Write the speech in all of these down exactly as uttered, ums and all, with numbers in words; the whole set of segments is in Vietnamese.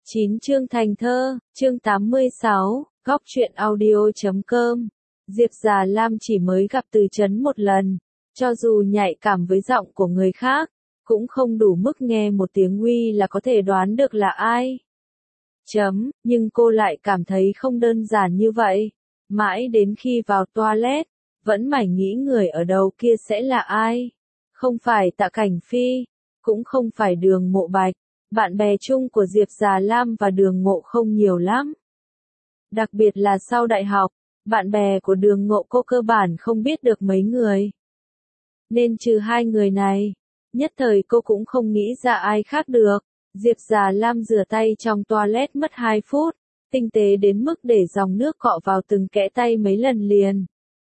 chín chương thành thơ, chương tám mươi sáu, góc truyện audio chấm com. Diệp Già Lam chỉ mới gặp Từ Chấn một lần, cho dù nhạy cảm với giọng của người khác, cũng không đủ mức nghe một tiếng uy là có thể đoán được là ai. Chấm, nhưng cô lại cảm thấy không đơn giản như vậy. Mãi đến khi vào toilet, vẫn mải nghĩ người ở đầu kia sẽ là ai. Không phải Tạ Cảnh Phi, cũng không phải Đường Mộ Bạch. Bạn bè chung của Diệp Già Lam và Đường Ngộ không nhiều lắm. Đặc biệt là sau đại học, bạn bè của Đường Ngộ cô cơ bản không biết được mấy người. Nên trừ hai người này, nhất thời cô cũng không nghĩ ra ai khác được. Diệp Già Lam rửa tay trong toilet mất hai phút, tinh tế đến mức để dòng nước cọ vào từng kẽ tay mấy lần liền.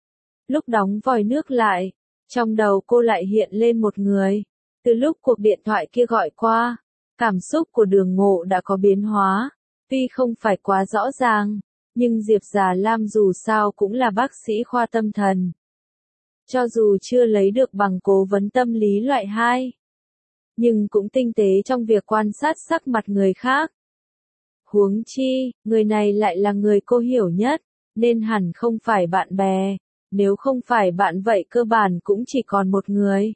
Lúc đóng vòi nước lại, trong đầu cô lại hiện lên một người. Từ lúc cuộc điện thoại kia gọi qua, cảm xúc của Đường Ngộ đã có biến hóa, tuy không phải quá rõ ràng, nhưng Diệp Già Lam dù sao cũng là bác sĩ khoa tâm thần. Cho dù chưa lấy được bằng cố vấn tâm lý loại hai, nhưng cũng tinh tế trong việc quan sát sắc mặt người khác. Huống chi, người này lại là người cô hiểu nhất, nên hẳn không phải bạn bè, nếu không phải bạn vậy cơ bản cũng chỉ còn một người.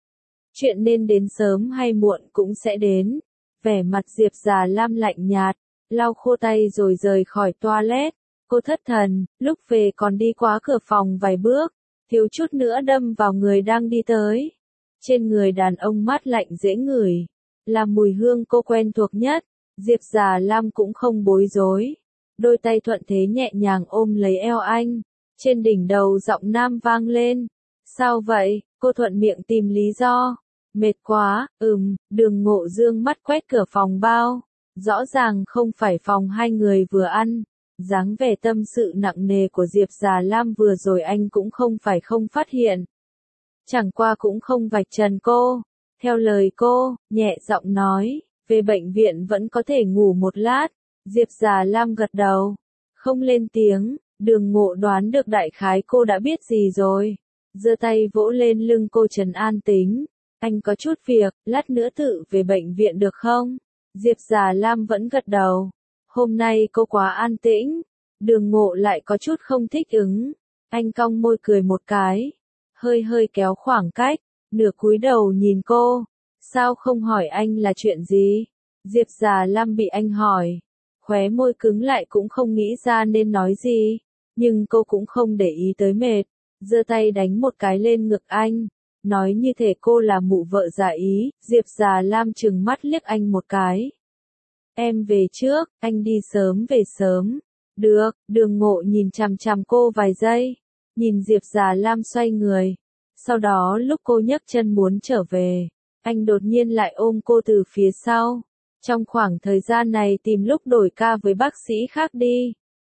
Chuyện nên đến sớm hay muộn cũng sẽ đến. Vẻ mặt Diệp Già Lam lạnh nhạt, lau khô tay rồi rời khỏi toilet. Cô thất thần, lúc về còn đi qua cửa phòng vài bước, thiếu chút nữa đâm vào người đang đi tới. Trên người đàn ông mát lạnh dễ ngửi, là mùi hương cô quen thuộc nhất. Diệp Già Lam cũng không bối rối, đôi tay thuận thế nhẹ nhàng ôm lấy eo anh. Trên đỉnh đầu giọng nam vang lên. Sao vậy? Cô thuận miệng tìm lý do. Mệt quá, ừm, Đường Ngộ dương mắt quét cửa phòng bao. Rõ ràng không phải phòng hai người vừa ăn. Dáng vẻ tâm sự nặng nề của Diệp Già Lam vừa rồi anh cũng không phải không phát hiện. Chẳng qua cũng không vạch trần cô. Theo lời cô, nhẹ giọng nói, về bệnh viện vẫn có thể ngủ một lát. Diệp Già Lam gật đầu, không lên tiếng. Đường Ngộ đoán được đại khái cô đã biết gì rồi. Giơ tay vỗ lên lưng cô trấn an tính. Anh có chút việc, lát nữa tự về bệnh viện được không? Diệp Già Lam vẫn gật đầu. Hôm nay cô quá an tĩnh. Đường Ngộ lại có chút không thích ứng. Anh cong môi cười một cái. Hơi hơi kéo khoảng cách. Nửa cúi đầu nhìn cô. Sao không hỏi anh là chuyện gì? Diệp Già Lam bị anh hỏi. Khóe môi cứng lại cũng không nghĩ ra nên nói gì. Nhưng cô cũng không để ý tới mệt. Giơ tay đánh một cái lên ngực anh. Nói như thể cô là mụ vợ giả ý. Diệp Già Lam trừng mắt liếc anh một cái. Em về trước, anh đi sớm về sớm. Được, Đường Ngộ nhìn chằm chằm cô vài giây. Nhìn Diệp Già Lam xoay người. Sau đó lúc cô nhấc chân muốn trở về, anh đột nhiên lại ôm cô từ phía sau. Trong khoảng thời gian này tìm lúc đổi ca với bác sĩ khác đi.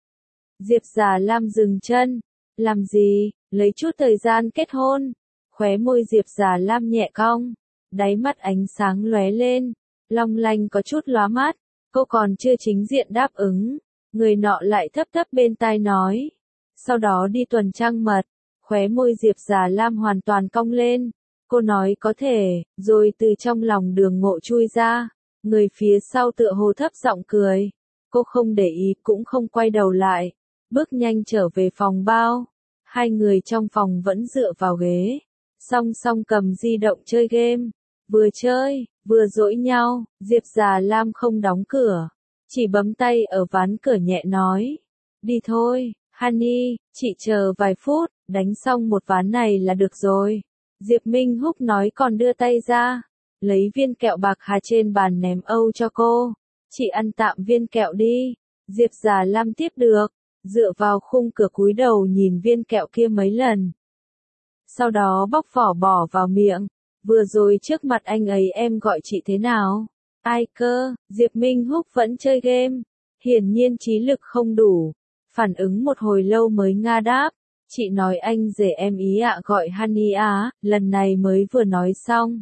Diệp Già Lam dừng chân. Làm gì? Lấy chút thời gian kết hôn. Khóe môi Diệp Già Lam nhẹ cong. Đáy mắt ánh sáng lóe lên. Long lanh có chút lóa mắt. Cô còn chưa chính diện đáp ứng. Người nọ lại thấp thấp bên tai nói. Sau đó đi tuần trăng mật. Khóe môi Diệp Già Lam hoàn toàn cong lên. Cô nói có thể, rồi từ trong lòng Đường Ngộ chui ra. Người phía sau tựa hồ thấp giọng cười. Cô không để ý cũng không quay đầu lại. Bước nhanh trở về phòng bao. Hai người trong phòng vẫn dựa vào ghế. Song song cầm di động chơi game. Vừa chơi, vừa dỗi nhau. Diệp Già Lam không đóng cửa. Chỉ bấm tay ở ván cửa nhẹ nói. Đi thôi, honey, chị chờ vài phút. Đánh xong một ván này là được rồi. Diệp Minh Húc nói còn đưa tay ra. Lấy viên kẹo bạc hà trên bàn ném âu cho cô. Chị ăn tạm viên kẹo đi. Diệp Già Lam tiếp được. Dựa vào khung cửa cúi đầu nhìn viên kẹo kia mấy lần. Sau đó bóc vỏ bỏ vào miệng. Vừa rồi trước mặt anh ấy em gọi chị thế nào? Ai cơ? Diệp Minh Húc vẫn chơi game. Hiển nhiên trí lực không đủ. Phản ứng một hồi lâu mới nga đáp. Chị nói anh rể em ý ạ gọi honey á, lần này mới vừa nói xong.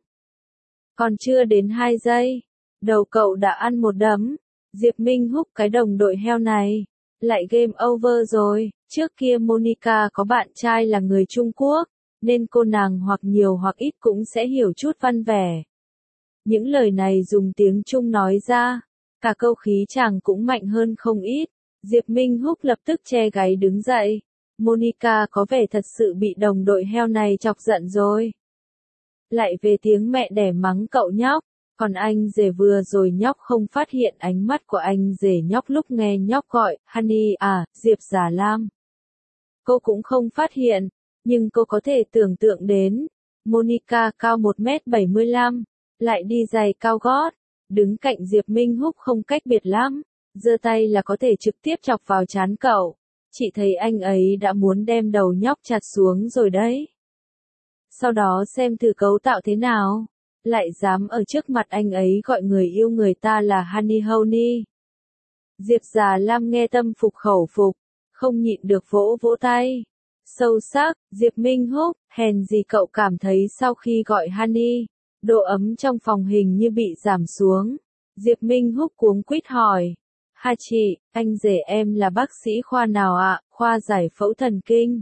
Còn chưa đến hai giây. Đầu cậu đã ăn một đấm. Diệp Minh Húc cái đồng đội heo này. Lại game over rồi. Trước kia Monica có bạn trai là người Trung Quốc, nên cô nàng hoặc nhiều hoặc ít cũng sẽ hiểu chút văn vẻ. Những lời này dùng tiếng Trung nói ra. Cả câu khí chàng cũng mạnh hơn không ít. Diệp Minh Húc lập tức che gáy đứng dậy. Monica có vẻ thật sự bị đồng đội heo này chọc giận rồi. Lại về tiếng mẹ đẻ mắng cậu nhóc. Còn anh rể vừa rồi nhóc không phát hiện ánh mắt của anh rể nhóc lúc nghe nhóc gọi, Honey à, Diệp Già Lam. Cô cũng không phát hiện, nhưng cô có thể tưởng tượng đến. Monica cao một mét bảy mươi lăm, lại đi giày cao gót, đứng cạnh Diệp Minh Húc không cách biệt lắm, giơ tay là có thể trực tiếp chọc vào trán cậu. Chị thấy anh ấy đã muốn đem đầu nhóc chặt xuống rồi đấy. Sau đó xem thử cấu tạo thế nào. Lại dám ở trước mặt anh ấy gọi người yêu người ta là Honey Honey. Diệp Già Lam nghe tâm phục khẩu phục, không nhịn được vỗ vỗ tay. Sâu sắc, Diệp Minh Húc, hèn gì cậu cảm thấy sau khi gọi Honey, độ ấm trong phòng hình như bị giảm xuống. Diệp Minh Húc cuống quýt hỏi. Ha chị, anh rể em là bác sĩ khoa nào ạ? Khoa giải phẫu thần kinh.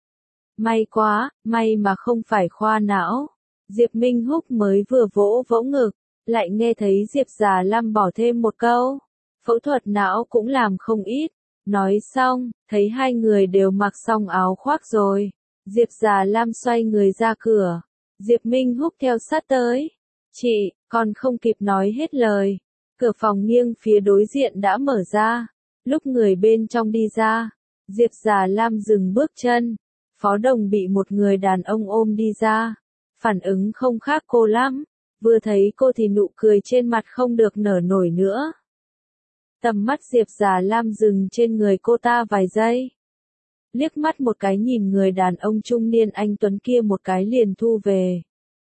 May quá, may mà không phải khoa não. Diệp Minh Húc mới vừa vỗ vỗ ngực, lại nghe thấy Diệp Già Lam bỏ thêm một câu. Phẫu thuật não cũng làm không ít. Nói xong, thấy hai người đều mặc xong áo khoác rồi. Diệp Già Lam xoay người ra cửa. Diệp Minh Húc theo sát tới. Chị, còn không kịp nói hết lời. Cửa phòng nghiêng phía đối diện đã mở ra. Lúc người bên trong đi ra, Diệp Già Lam dừng bước chân. Phó Đồng bị một người đàn ông ôm đi ra. Phản ứng không khác cô lắm. Vừa thấy cô thì nụ cười trên mặt không được nở nổi nữa. Tầm mắt Diệp Già Lam dừng trên người cô ta vài giây. Liếc mắt một cái nhìn người đàn ông trung niên anh tuấn kia một cái liền thu về.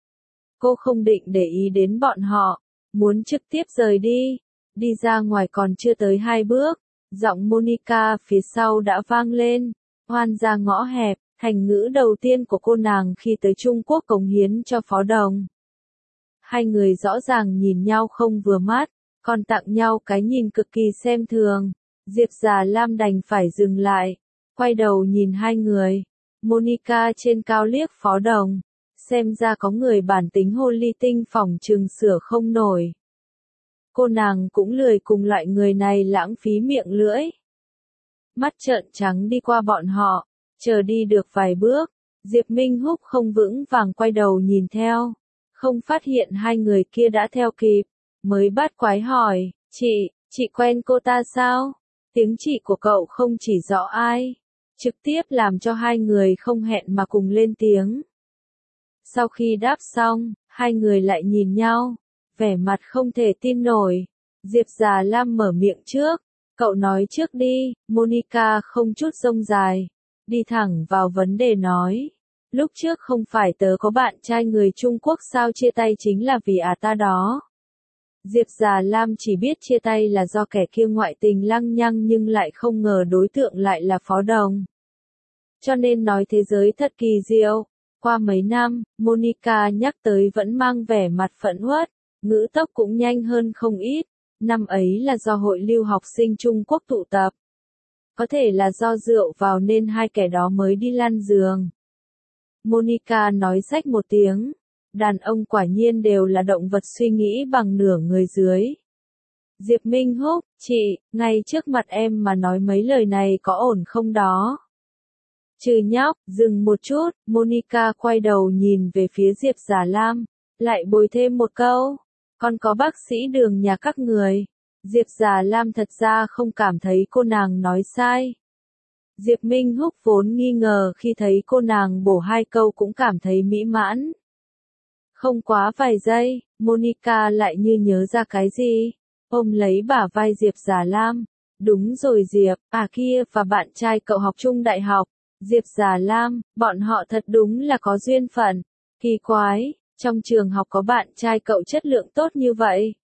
Cô không định để ý đến bọn họ, muốn trực tiếp rời đi. Đi ra ngoài còn chưa tới hai bước, giọng Monica phía sau đã vang lên. Hoan ra ngõ hẹp, thành ngữ đầu tiên của cô nàng khi tới Trung Quốc cống hiến cho Phó Đồng. Hai người rõ ràng nhìn nhau không vừa mắt, còn tặng nhau cái nhìn cực kỳ xem thường. Diệp Già Lam đành phải dừng lại, quay đầu nhìn hai người. Monica trên cao liếc Phó Đồng, xem ra có người bản tính hồ ly tinh phỏng chừng sửa không nổi. Cô nàng cũng lười cùng loại người này lãng phí miệng lưỡi. Mắt trợn trắng đi qua bọn họ, chờ đi được vài bước, Diệp Minh Húc không vững vàng quay đầu nhìn theo, không phát hiện hai người kia đã theo kịp, mới bắt quái hỏi, chị, chị quen cô ta sao? Tiếng chị của cậu không chỉ rõ ai, trực tiếp làm cho hai người không hẹn mà cùng lên tiếng. Sau khi đáp xong, hai người lại nhìn nhau, vẻ mặt không thể tin nổi. Diệp Già Lam mở miệng trước, cậu nói trước đi. Monica không chút rông dài, đi thẳng vào vấn đề nói. Lúc trước không phải tớ có bạn trai người Trung Quốc sao, chia tay chính là vì à ta đó. Diệp Già Lam chỉ biết chia tay là do kẻ kia ngoại tình lăng nhăng nhưng lại không ngờ đối tượng lại là Phó Đồng. Cho nên nói thế giới thật kỳ diệu. Qua mấy năm, Monica nhắc tới vẫn mang vẻ mặt phẫn uất, ngữ tốc cũng nhanh hơn không ít. Năm ấy là do hội lưu học sinh Trung Quốc tụ tập. Có thể là do rượu vào nên hai kẻ đó mới đi lăn giường. Monica nói xách một tiếng. Đàn ông quả nhiên đều là động vật suy nghĩ bằng nửa người dưới. Diệp Minh Húc, chị, ngay trước mặt em mà nói mấy lời này có ổn không đó? Trừ nhóc, dừng một chút, Monica quay đầu nhìn về phía Diệp Già Lam, lại bồi thêm một câu. Còn có bác sĩ Đường nhà các người. Diệp Già Lam thật ra không cảm thấy cô nàng nói sai. Diệp Minh Húc vốn nghi ngờ khi thấy cô nàng bổ hai câu cũng cảm thấy mỹ mãn. Không quá vài giây, Monica lại như nhớ ra cái gì, ôm lấy bả vai Diệp Già Lam. Đúng rồi Diệp, à kia và bạn trai cậu học chung đại học. Diệp Già Lam, bọn họ thật đúng là có duyên phận. Kỳ quái, trong trường học có bạn trai cậu chất lượng tốt như vậy.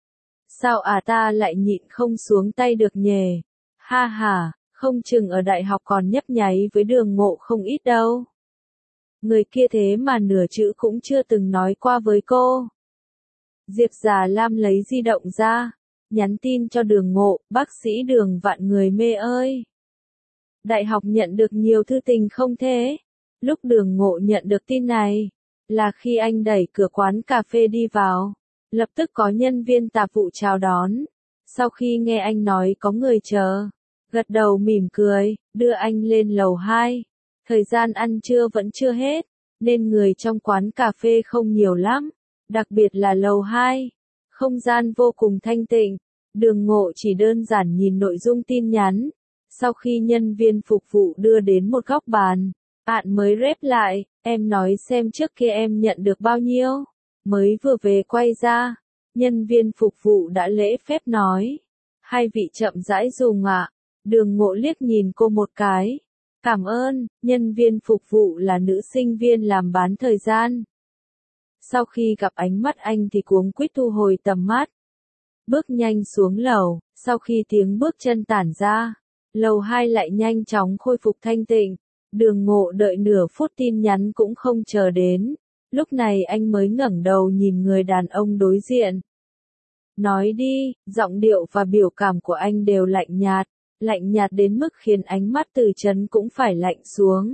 Sao à ta lại nhịn không xuống tay được nhề. Ha ha, không chừng ở đại học còn nhấp nháy với Đường Ngộ không ít đâu. Người kia thế mà nửa chữ cũng chưa từng nói qua với cô. Diệp Già Lam lấy di động ra, nhắn tin cho Đường Ngộ, bác sĩ Đường vạn người mê ơi. Đại học nhận được nhiều thư tình không thế? Lúc Đường Ngộ nhận được tin này, là khi anh đẩy cửa quán cà phê đi vào, lập tức có nhân viên tạp vụ chào đón. Sau khi nghe anh nói có người chờ, gật đầu mỉm cười, đưa anh lên lầu hai. Thời gian ăn trưa vẫn chưa hết, nên người trong quán cà phê không nhiều lắm, đặc biệt là lầu hai. Không gian vô cùng thanh tịnh, Đường Ngộ chỉ đơn giản nhìn nội dung tin nhắn. Sau khi nhân viên phục vụ đưa đến một góc bàn, bạn mới rep lại, em nói xem trước kia em nhận được bao nhiêu. Mới vừa về quay ra, nhân viên phục vụ đã lễ phép nói. Hai vị chậm rãi dùng ạ. Đường Ngộ liếc nhìn cô một cái. Cảm ơn, nhân viên phục vụ là nữ sinh viên làm bán thời gian. Sau khi gặp ánh mắt anh thì cuống quýt thu hồi tầm mắt. Bước nhanh xuống lầu, sau khi tiếng bước chân tản ra, lầu hai lại nhanh chóng khôi phục thanh tịnh. Đường Ngộ đợi nửa phút tin nhắn cũng không chờ đến. Lúc này anh mới ngẩng đầu nhìn người đàn ông đối diện. Nói đi, giọng điệu và biểu cảm của anh đều lạnh nhạt, lạnh nhạt đến mức khiến ánh mắt Từ Chấn cũng phải lạnh xuống.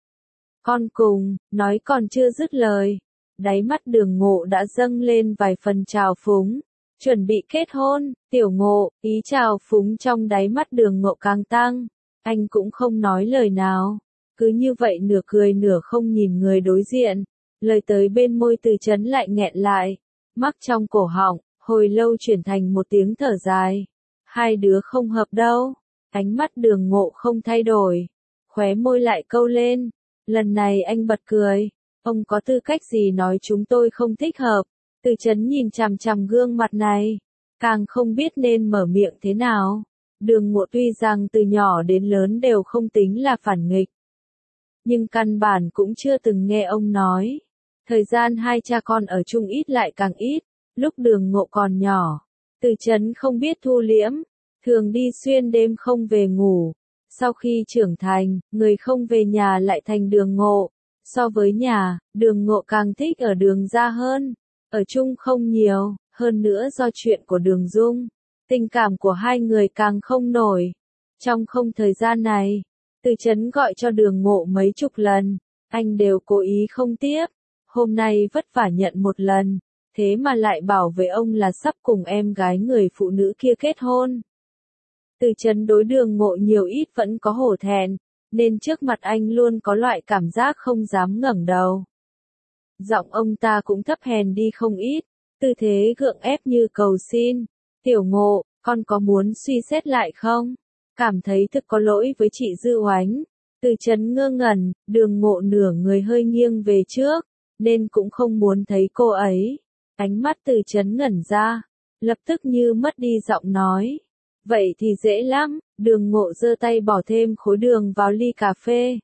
Con cùng, nói còn chưa dứt lời, đáy mắt Đường Ngộ đã dâng lên vài phần trào phúng. Chuẩn bị kết hôn, Tiểu Ngộ, ý trào phúng trong đáy mắt Đường Ngộ càng tăng. Anh cũng không nói lời nào, cứ như vậy nửa cười nửa không nhìn người đối diện. Lời tới bên môi Từ Chấn lại nghẹn lại, mắc trong cổ họng, hồi lâu chuyển thành một tiếng thở dài. Hai đứa không hợp đâu. Ánh mắt Đường Ngộ không thay đổi, khóe môi lại câu lên. Lần này anh bật cười. Ông có tư cách gì nói chúng tôi không thích hợp? Từ Chấn nhìn chằm chằm gương mặt này, càng không biết nên mở miệng thế nào. Đường Ngộ tuy rằng từ nhỏ đến lớn đều không tính là phản nghịch, nhưng căn bản cũng chưa từng nghe ông nói. Thời gian hai cha con ở chung ít lại càng ít. Lúc Đường Ngộ còn nhỏ, Từ Chấn không biết thu liễm, thường đi xuyên đêm không về ngủ. Sau khi trưởng thành, người không về nhà lại thành Đường Ngộ. So với nhà, Đường Ngộ càng thích ở Đường gia hơn. Ở chung không nhiều, hơn nữa do chuyện của Đường Dung, tình cảm của hai người càng không nổi. Trong không thời gian này, Từ Chấn gọi cho Đường Ngộ mấy chục lần, anh đều cố ý không tiếp. Hôm nay vất vả nhận một lần, thế mà lại bảo với ông là sắp cùng em gái người phụ nữ kia kết hôn. Từ Chấn đối Đường Ngộ nhiều ít vẫn có hổ thẹn, nên trước mặt anh luôn có loại cảm giác không dám ngẩng đầu. Giọng ông ta cũng thấp hèn đi không ít, tư thế gượng ép như cầu xin. Tiểu Ngộ, con có muốn suy xét lại không? Cảm thấy thực có lỗi với chị Dư Oánh. Từ Chấn ngơ ngẩn, Đường Ngộ nửa người hơi nghiêng về trước, nên cũng không muốn thấy cô ấy. Ánh mắt Từ Chấn ngẩn ra, lập tức như mất đi giọng nói. Vậy thì dễ lắm. Đường Ngộ giơ tay bỏ thêm khối đường vào ly cà phê.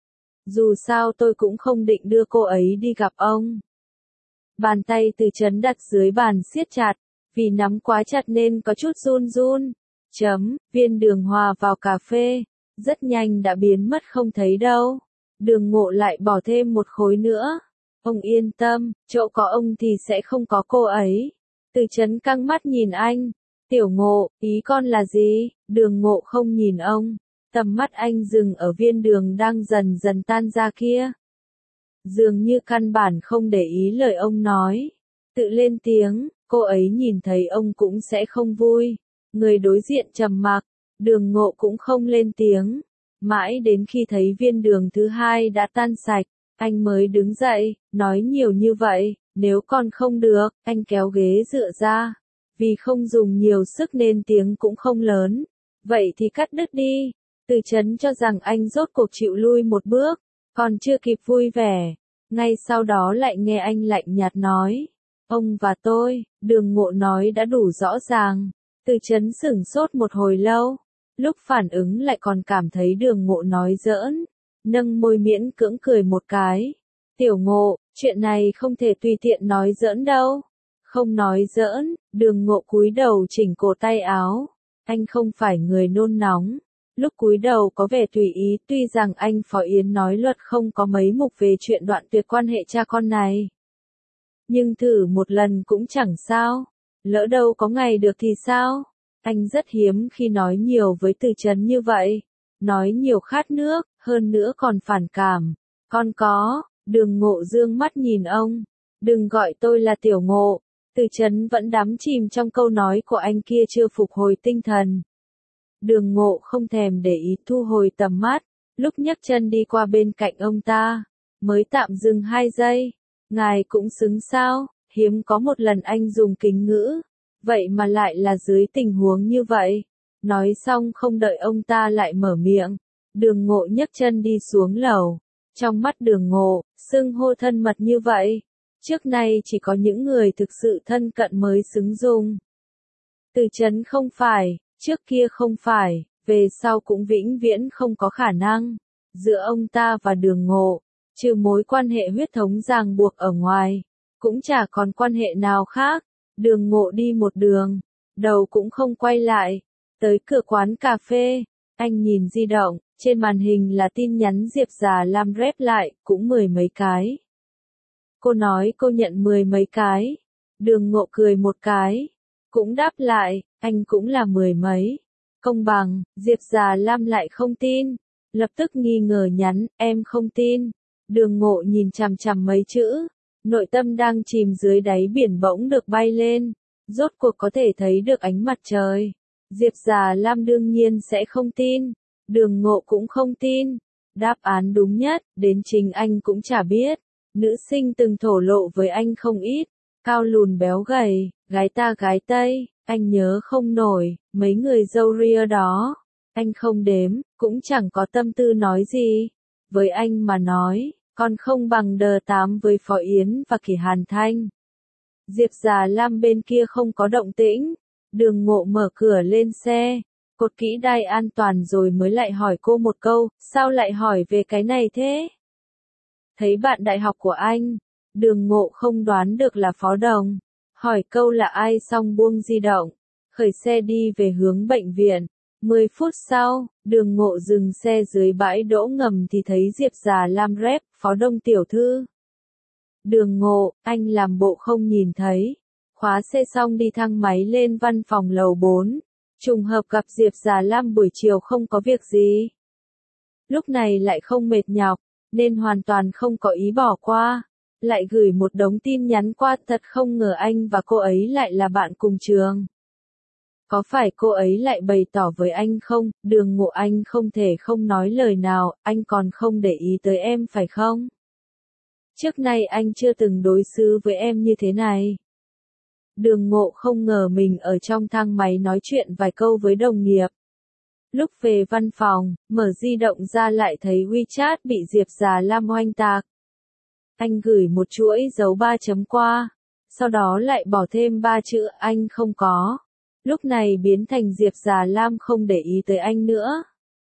Dù sao tôi cũng không định đưa cô ấy đi gặp ông. Bàn tay Từ Chấn đặt dưới bàn siết chặt, vì nắm quá chặt nên có chút run run. Chấm, viên đường hòa vào cà phê, rất nhanh đã biến mất không thấy đâu. Đường Ngộ lại bỏ thêm một khối nữa. Ông yên tâm, chỗ có ông thì sẽ không có cô ấy. Từ Chấn căng mắt nhìn anh. Tiểu Ngộ, ý con là gì? Đường Ngộ không nhìn ông. Tầm mắt anh dừng ở viên đường đang dần dần tan ra kia. Dường như căn bản không để ý lời ông nói. Tự lên tiếng, cô ấy nhìn thấy ông cũng sẽ không vui. Người đối diện trầm mặc, Đường Ngộ cũng không lên tiếng. Mãi đến khi thấy viên đường thứ hai đã tan sạch, anh mới đứng dậy, nói nhiều như vậy, nếu còn không được, anh kéo ghế dựa ra. Vì không dùng nhiều sức nên tiếng cũng không lớn. Vậy thì cắt đứt đi. Từ Chấn cho rằng anh rốt cuộc chịu lui một bước, còn chưa kịp vui vẻ. Ngay sau đó lại nghe anh lạnh nhạt nói. Ông và tôi, Đường Ngộ nói đã đủ rõ ràng. Từ Chấn sửng sốt một hồi lâu. Lúc phản ứng lại còn cảm thấy Đường Ngộ nói giỡn. Nâng môi miễn cưỡng cười một cái. Tiểu Ngộ, chuyện này không thể tùy tiện nói giỡn đâu. Không nói giỡn, Đường Ngộ cúi đầu chỉnh cổ tay áo. Anh không phải người nôn nóng. Lúc cúi đầu có vẻ tùy ý, tuy rằng anh Phó Yến nói luật không có mấy mục về chuyện đoạn tuyệt quan hệ cha con này. Nhưng thử một lần cũng chẳng sao. Lỡ đâu có ngày được thì sao? Anh rất hiếm khi nói nhiều với Từ Chấn như vậy. Nói nhiều khát nước, hơn nữa còn phản cảm. Con có, Đường Ngộ dương mắt nhìn ông. Đừng gọi tôi là Tiểu Ngộ. Từ Chấn vẫn đắm chìm trong câu nói của anh kia chưa phục hồi tinh thần. Đường Ngộ không thèm để ý thu hồi tầm mắt, lúc nhấc chân đi qua bên cạnh ông ta, mới tạm dừng hai giây. Ngài cũng xứng sao, hiếm có một lần anh dùng kính ngữ, vậy mà lại là dưới tình huống như vậy. Nói xong không đợi ông ta lại mở miệng, Đường Ngộ nhấc chân đi xuống lầu. Trong mắt Đường Ngộ, xưng hô thân mật như vậy, trước nay chỉ có những người thực sự thân cận mới xứng dùng. Từ Chấn không phải, trước kia không phải, về sau cũng vĩnh viễn không có khả năng. Giữa ông ta và Đường Ngộ, trừ mối quan hệ huyết thống ràng buộc ở ngoài, cũng chả còn quan hệ nào khác. Đường Ngộ đi một đường, đầu cũng không quay lại, tới cửa quán cà phê, anh nhìn di động, trên màn hình là tin nhắn Diệp Già Lam rep lại, cũng mười mấy cái. Cô nói cô nhận mười mấy cái. Đường Ngộ cười một cái, cũng đáp lại, anh cũng là mười mấy. Công bằng, Diệp Già Lam lại không tin, lập tức nghi ngờ nhắn, em không tin. Đường Ngộ nhìn chằm chằm mấy chữ, nội tâm đang chìm dưới đáy biển bỗng được bay lên, rốt cuộc có thể thấy được ánh mặt trời. Diệp Già Lam đương nhiên sẽ không tin, Đường Ngộ cũng không tin. Đáp án đúng nhất, đến chính anh cũng chả biết. Nữ sinh từng thổ lộ với anh không ít, cao lùn béo gầy, gái ta gái Tây, anh nhớ không nổi, mấy người râu ria đó. Anh không đếm, cũng chẳng có tâm tư nói gì. Với anh mà nói, còn không bằng đờ tám với Phó Yến và Kỳ Hàn Thanh. Diệp Già Lam bên kia không có động tĩnh, Đường Ngộ mở cửa lên xe, cột kỹ đai an toàn rồi mới lại hỏi cô một câu, sao lại hỏi về cái này thế? Thấy bạn đại học của anh, Đường Ngộ không đoán được là Phó Đồng, hỏi câu là ai xong buông di động, khởi xe đi về hướng bệnh viện. Mười phút sau, Đường Ngộ dừng xe dưới bãi đỗ ngầm thì thấy Diệp Già Lam rep, Phó Đông tiểu thư. Đường Ngộ, anh làm bộ không nhìn thấy. Khóa xe xong đi thang máy lên văn phòng lầu bốn. Trùng hợp gặp Diệp Già Lam buổi chiều không có việc gì. Lúc này lại không mệt nhọc, nên hoàn toàn không có ý bỏ qua. Lại gửi một đống tin nhắn qua, thật không ngờ anh và cô ấy lại là bạn cùng trường. Có phải cô ấy lại bày tỏ với anh không? Đường Ngộ, anh không thể không nói lời nào, anh còn không để ý tới em phải không? Trước nay anh chưa từng đối xử với em như thế này. Đường Ngộ không ngờ mình ở trong thang máy nói chuyện vài câu với đồng nghiệp. Lúc về văn phòng, mở di động ra lại thấy WeChat bị Diệp Già Lam oanh tạc. Anh gửi một chuỗi dấu ba chấm qua, sau đó lại bỏ thêm ba chữ anh không có. Lúc này biến thành Diệp Già Lam không để ý tới anh nữa.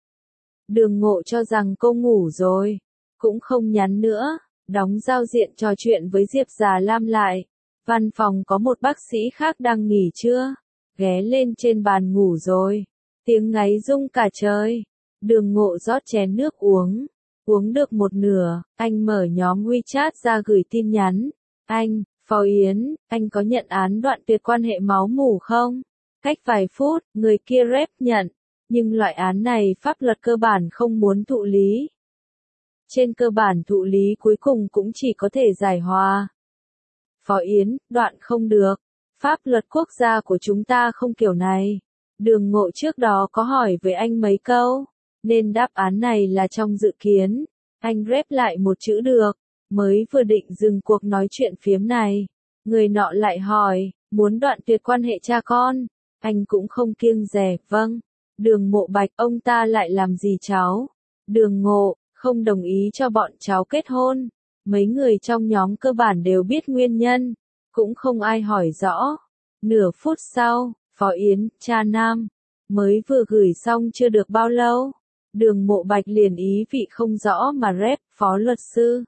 Đường Ngộ cho rằng cô ngủ rồi, cũng không nhắn nữa, đóng giao diện trò chuyện với Diệp Già Lam lại. Văn phòng có một bác sĩ khác đang nghỉ trưa, ghé lên trên bàn ngủ rồi. Tiếng ngáy rung cả trời. Đường Ngộ rót chén nước uống, uống được một nửa, anh mở nhóm WeChat ra gửi tin nhắn. Anh, Phó Yến, anh có nhận án đoạn tuyệt quan hệ máu mủ không? Cách vài phút, người kia rep nhận, nhưng loại án này pháp luật cơ bản không muốn thụ lý. Trên cơ bản thụ lý cuối cùng cũng chỉ có thể giải hòa. Phó Yến, đoạn không được. Pháp luật quốc gia của chúng ta không kiểu này. Đường Ngộ trước đó có hỏi với anh mấy câu, nên đáp án này là trong dự kiến. Anh rep lại một chữ được, mới vừa định dừng cuộc nói chuyện phiếm này. Người nọ lại hỏi, muốn đoạn tuyệt quan hệ cha con. Anh cũng không kiêng dè, vâng. Đường Mộ Bạch, ông ta lại làm gì cháu? Đường Ngộ, không đồng ý cho bọn cháu kết hôn. Mấy người trong nhóm cơ bản đều biết nguyên nhân, cũng không ai hỏi rõ. Nửa phút sau, Phó Yến, cha nam, mới vừa gửi xong chưa được bao lâu. Đường Mộ Bạch liền ý vị không rõ mà rep, Phó luật sư.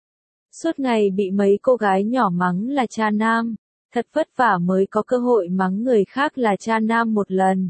Suốt ngày bị mấy cô gái nhỏ mắng là cha nam, thật vất vả mới có cơ hội mắng người khác là cha nam một lần.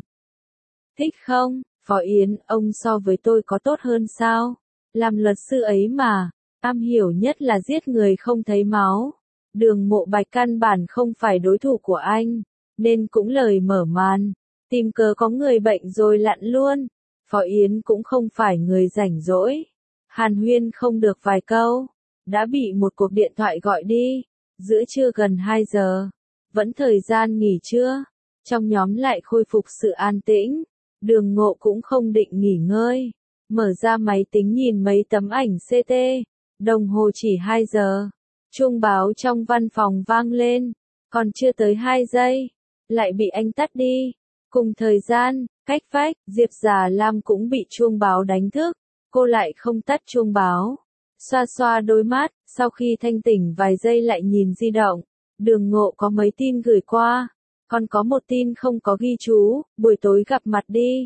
Thích không, Phó Yến, ông so với tôi có tốt hơn sao? Làm luật sư ấy mà, am hiểu nhất là giết người không thấy máu. Đường Mộ Bạch căn bản không phải đối thủ của anh, nên cũng lời mở màn, tìm cớ có người bệnh rồi lặn luôn. Phó Yến cũng không phải người rảnh rỗi, hàn huyên không được vài câu, đã bị một cuộc điện thoại gọi đi, giữa trưa gần hai giờ. Vẫn thời gian nghỉ trưa, trong nhóm lại khôi phục sự an tĩnh, Đường Ngộ cũng không định nghỉ ngơi, mở ra máy tính nhìn mấy tấm ảnh xê tê, đồng hồ chỉ hai giờ, chuông báo trong văn phòng vang lên, còn chưa tới hai giây, lại bị anh tắt đi. Cùng thời gian, cách vách, Diệp Già Lam cũng bị chuông báo đánh thức, cô lại không tắt chuông báo, xoa xoa đôi mắt, sau khi thanh tỉnh vài giây lại nhìn di động, Đường Ngộ có mấy tin gửi qua, còn có một tin không có ghi chú, buổi tối gặp mặt đi.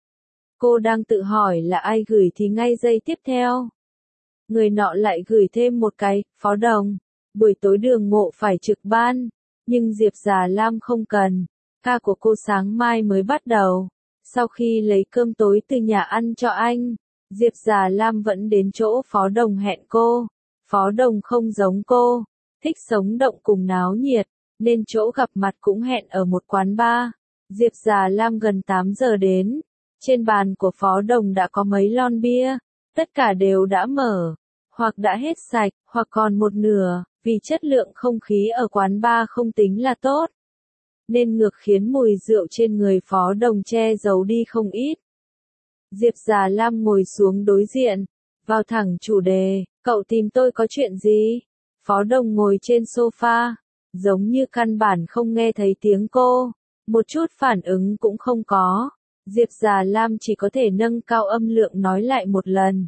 Cô đang tự hỏi là ai gửi thì ngay giây tiếp theo, người nọ lại gửi thêm một cái, Phó Đồng, buổi tối Đường Ngộ phải trực ban, nhưng Diệp Già Lam không cần, ca của cô sáng mai mới bắt đầu. Sau khi lấy cơm tối từ nhà ăn cho anh, Diệp Già Lam vẫn đến chỗ Phó Đồng hẹn cô. Phó Đồng không giống cô, thích sống động cùng náo nhiệt, nên chỗ gặp mặt cũng hẹn ở một quán bar. Diệp Già Lam gần tám giờ đến, trên bàn của Phó Đồng đã có mấy lon bia, tất cả đều đã mở, hoặc đã hết sạch, hoặc còn một nửa, vì chất lượng không khí ở quán bar không tính là tốt, nên ngược khiến mùi rượu trên người Phó Đồng che giấu đi không ít. Diệp Già Lam ngồi xuống đối diện, vào thẳng chủ đề, cậu tìm tôi có chuyện gì? Phó Đồng ngồi trên sofa, giống như căn bản không nghe thấy tiếng cô, một chút phản ứng cũng không có. Diệp Già Lam chỉ có thể nâng cao âm lượng nói lại một lần.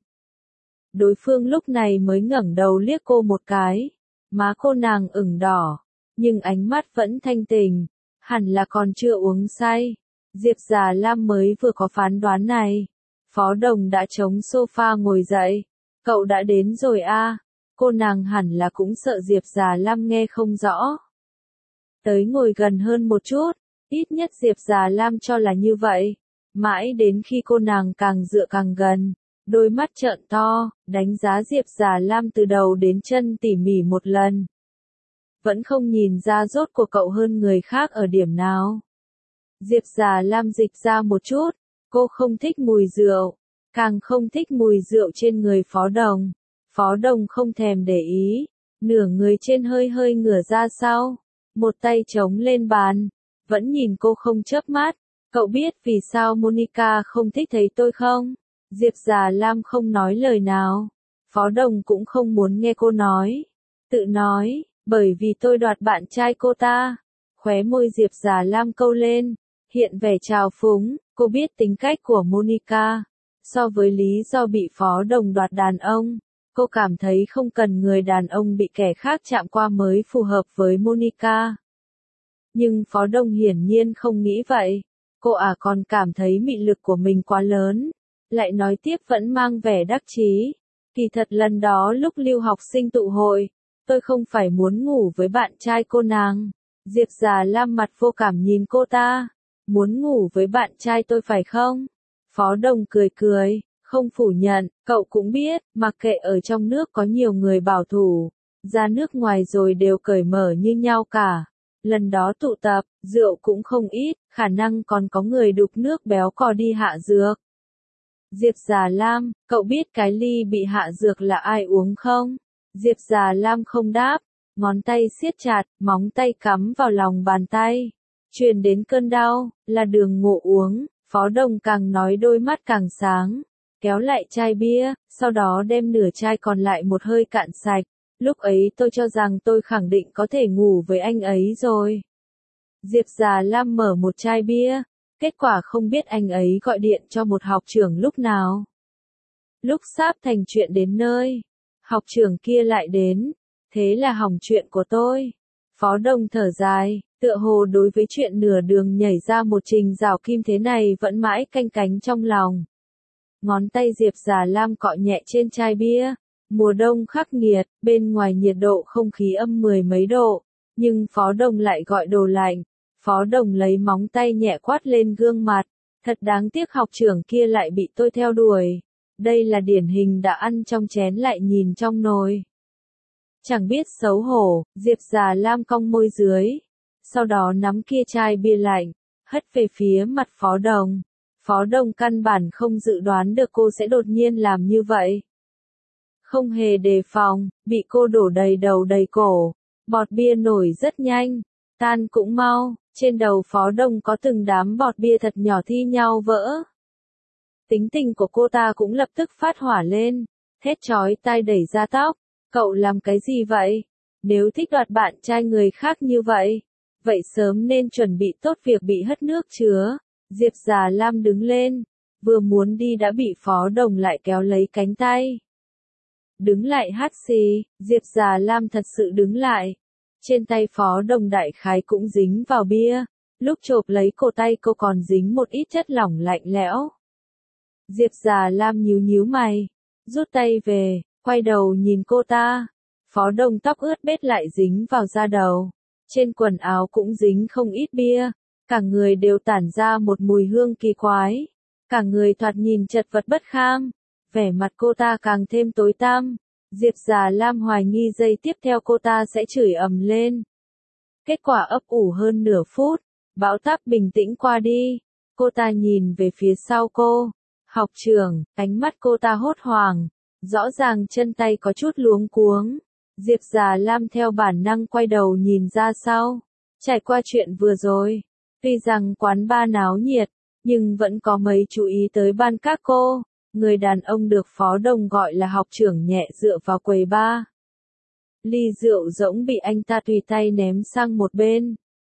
Đối phương lúc này mới ngẩng đầu liếc cô một cái, má cô nàng ửng đỏ, nhưng ánh mắt vẫn thanh tỉnh, hẳn là còn chưa uống say. Diệp Già Lam mới vừa có phán đoán này. Phó Đồng đã chống sofa ngồi dậy, cậu đã đến rồi à, cô nàng hẳn là cũng sợ Diệp Già Lam nghe không rõ. Tới ngồi gần hơn một chút, ít nhất Diệp Già Lam cho là như vậy, mãi đến khi cô nàng càng dựa càng gần, đôi mắt trợn to, đánh giá Diệp Già Lam từ đầu đến chân tỉ mỉ một lần. Vẫn không nhìn ra rốt của cậu hơn người khác ở điểm nào. Diệp Già Lam dịch ra một chút, cô không thích mùi rượu, càng không thích mùi rượu trên người Phó Đồng. Phó Đồng không thèm để ý, nửa người trên hơi hơi ngửa ra sau, một tay chống lên bàn, vẫn nhìn cô không chớp mắt. Cậu biết vì sao Monica không thích thấy tôi không? Diệp Già Lam không nói lời nào. Phó Đồng cũng không muốn nghe cô nói. Tự nói, bởi vì tôi đoạt bạn trai cô ta. Khóe môi Diệp Già Lam câu lên, hiện vẻ trào phúng. Cô biết tính cách của Monica. So với lý do bị Phó Đồng đoạt đàn ông, cô cảm thấy không cần người đàn ông bị kẻ khác chạm qua mới phù hợp với Monica. Nhưng Phó Đồng hiển nhiên không nghĩ vậy. Cô à còn cảm thấy mị lực của mình quá lớn. Lại nói tiếp vẫn mang vẻ đắc chí. Kỳ thật lần đó lúc lưu học sinh tụ hội, tôi không phải muốn ngủ với bạn trai cô nàng. Diệp Già Lam mặt vô cảm nhìn cô ta. Muốn ngủ với bạn trai tôi phải không? Phó Đồng cười cười, không phủ nhận, cậu cũng biết, mặc kệ ở trong nước có nhiều người bảo thủ, ra nước ngoài rồi đều cởi mở như nhau cả. Lần đó tụ tập, rượu cũng không ít, khả năng còn có người đục nước béo cò đi hạ dược. Diệp Già Lam, cậu biết cái ly bị hạ dược là ai uống không? Diệp Già Lam không đáp, ngón tay siết chặt, móng tay cắm vào lòng bàn tay. Truyền đến cơn đau, là Đường Ngộ uống. Phó Đồng càng nói đôi mắt càng sáng, kéo lại chai bia, sau đó đem nửa chai còn lại một hơi cạn sạch. Lúc ấy tôi cho rằng tôi khẳng định có thể ngủ với anh ấy rồi. Diệp Già Lam mở một chai bia, kết quả không biết anh ấy gọi điện cho một học trưởng lúc nào. Lúc sắp thành chuyện đến nơi, học trưởng kia lại đến, thế là hỏng chuyện của tôi. Phó Đồng thở dài, tựa hồ đối với chuyện nửa đường nhảy ra một trình rào kim thế này vẫn mãi canh cánh trong lòng. Ngón tay Diệp Già Lam cọ nhẹ trên chai bia. Mùa đông khắc nghiệt, bên ngoài nhiệt độ không khí âm mười mấy độ, nhưng Phó Đồng lại gọi đồ lạnh. Phó Đồng lấy móng tay nhẹ quát lên gương mặt, thật đáng tiếc học trưởng kia lại bị tôi theo đuổi. Đây là điển hình đã ăn trong chén lại nhìn trong nồi. Chẳng biết xấu hổ, Diệp Già Lam cong môi dưới, sau đó nắm kia chai bia lạnh, hất về phía mặt Phó Đồng. Phó Đồng căn bản không dự đoán được cô sẽ đột nhiên làm như vậy. Không hề đề phòng, bị cô đổ đầy đầu đầy cổ, bọt bia nổi rất nhanh, Tan cũng mau, trên đầu Phó Đồng có từng đám bọt bia thật nhỏ thi nhau vỡ. Tính tình của cô ta cũng lập tức phát hỏa lên, thét chói tai đẩy ra tóc. Cậu làm cái gì vậy? Nếu thích đoạt bạn trai người khác như vậy, vậy sớm nên chuẩn bị tốt việc bị hất nước chứa. Diệp Già Lam đứng lên, vừa muốn đi đã bị Phó Đồng lại kéo lấy cánh tay. Đứng lại hắt xì, Diệp Già Lam thật sự đứng lại. Trên tay Phó Đồng đại khái cũng dính vào bia, lúc chộp lấy cổ tay cô còn dính một ít chất lỏng lạnh lẽo. Diệp Già Lam nhíu nhíu mày, rút tay về, quay đầu nhìn cô ta. Phó Đồng tóc ướt bết lại dính vào da đầu, trên quần áo cũng dính không ít bia, cả người đều tản ra một mùi hương kỳ quái, cả người thoạt nhìn chật vật bất kham, vẻ mặt cô ta càng thêm tối tăm. Diệp Già Lam hoài nghi giây tiếp theo cô ta sẽ chửi ầm lên. Kết quả ấp ủ hơn nửa phút, bão táp bình tĩnh qua đi, cô ta nhìn về phía sau cô. Học trưởng, ánh mắt cô ta hốt hoảng, rõ ràng chân tay có chút luống cuống. Diệp Già Lam theo bản năng quay đầu nhìn ra sau. Trải qua chuyện vừa rồi, tuy rằng quán bar náo nhiệt, nhưng vẫn có mấy chú ý tới ban các cô. Người đàn ông được Phó Đồng gọi là học trưởng nhẹ dựa vào quầy bar. Ly rượu rỗng bị anh ta tùy tay ném sang một bên.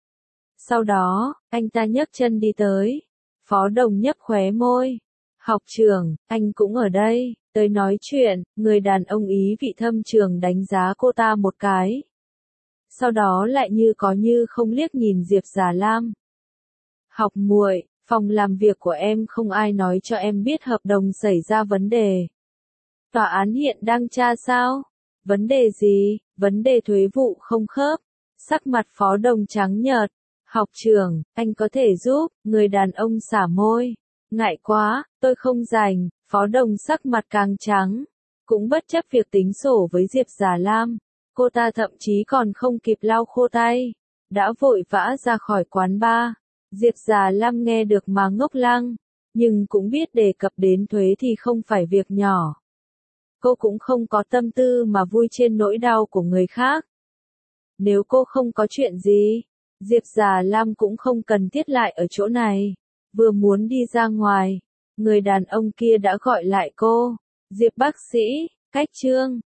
Sau đó, anh ta nhấc chân đi tới. Phó Đồng nhấp khóe môi. Học trưởng, anh cũng ở đây, tới nói chuyện. Người đàn ông ý vị thâm trường đánh giá cô ta một cái. Sau đó lại như có như không liếc nhìn Diệp Già Lam. Học muội, phòng làm việc của em không ai nói cho em biết hợp đồng xảy ra vấn đề. Tòa án hiện đang tra sao? Vấn đề gì? Vấn đề thuế vụ không khớp. Sắc mặt Phó Đồng trắng nhợt. Học trưởng, anh có thể giúp. Người đàn ông xả môi. Ngại quá, tôi không rảnh. Phó Đồng sắc mặt càng trắng. Cũng bất chấp việc tính sổ với Diệp Già Lam. Cô ta thậm chí còn không kịp lau khô tay, đã vội vã ra khỏi quán bar. Diệp Già Lam nghe được mà ngốc lăng, nhưng cũng biết đề cập đến thuế thì không phải việc nhỏ. Cô cũng không có tâm tư mà vui trên nỗi đau của người khác. Nếu cô không có chuyện gì, Diệp Già Lam cũng không cần thiết lại ở chỗ này. Vừa muốn đi ra ngoài, người đàn ông kia đã gọi lại cô. Diệp bác sĩ, cách Trương.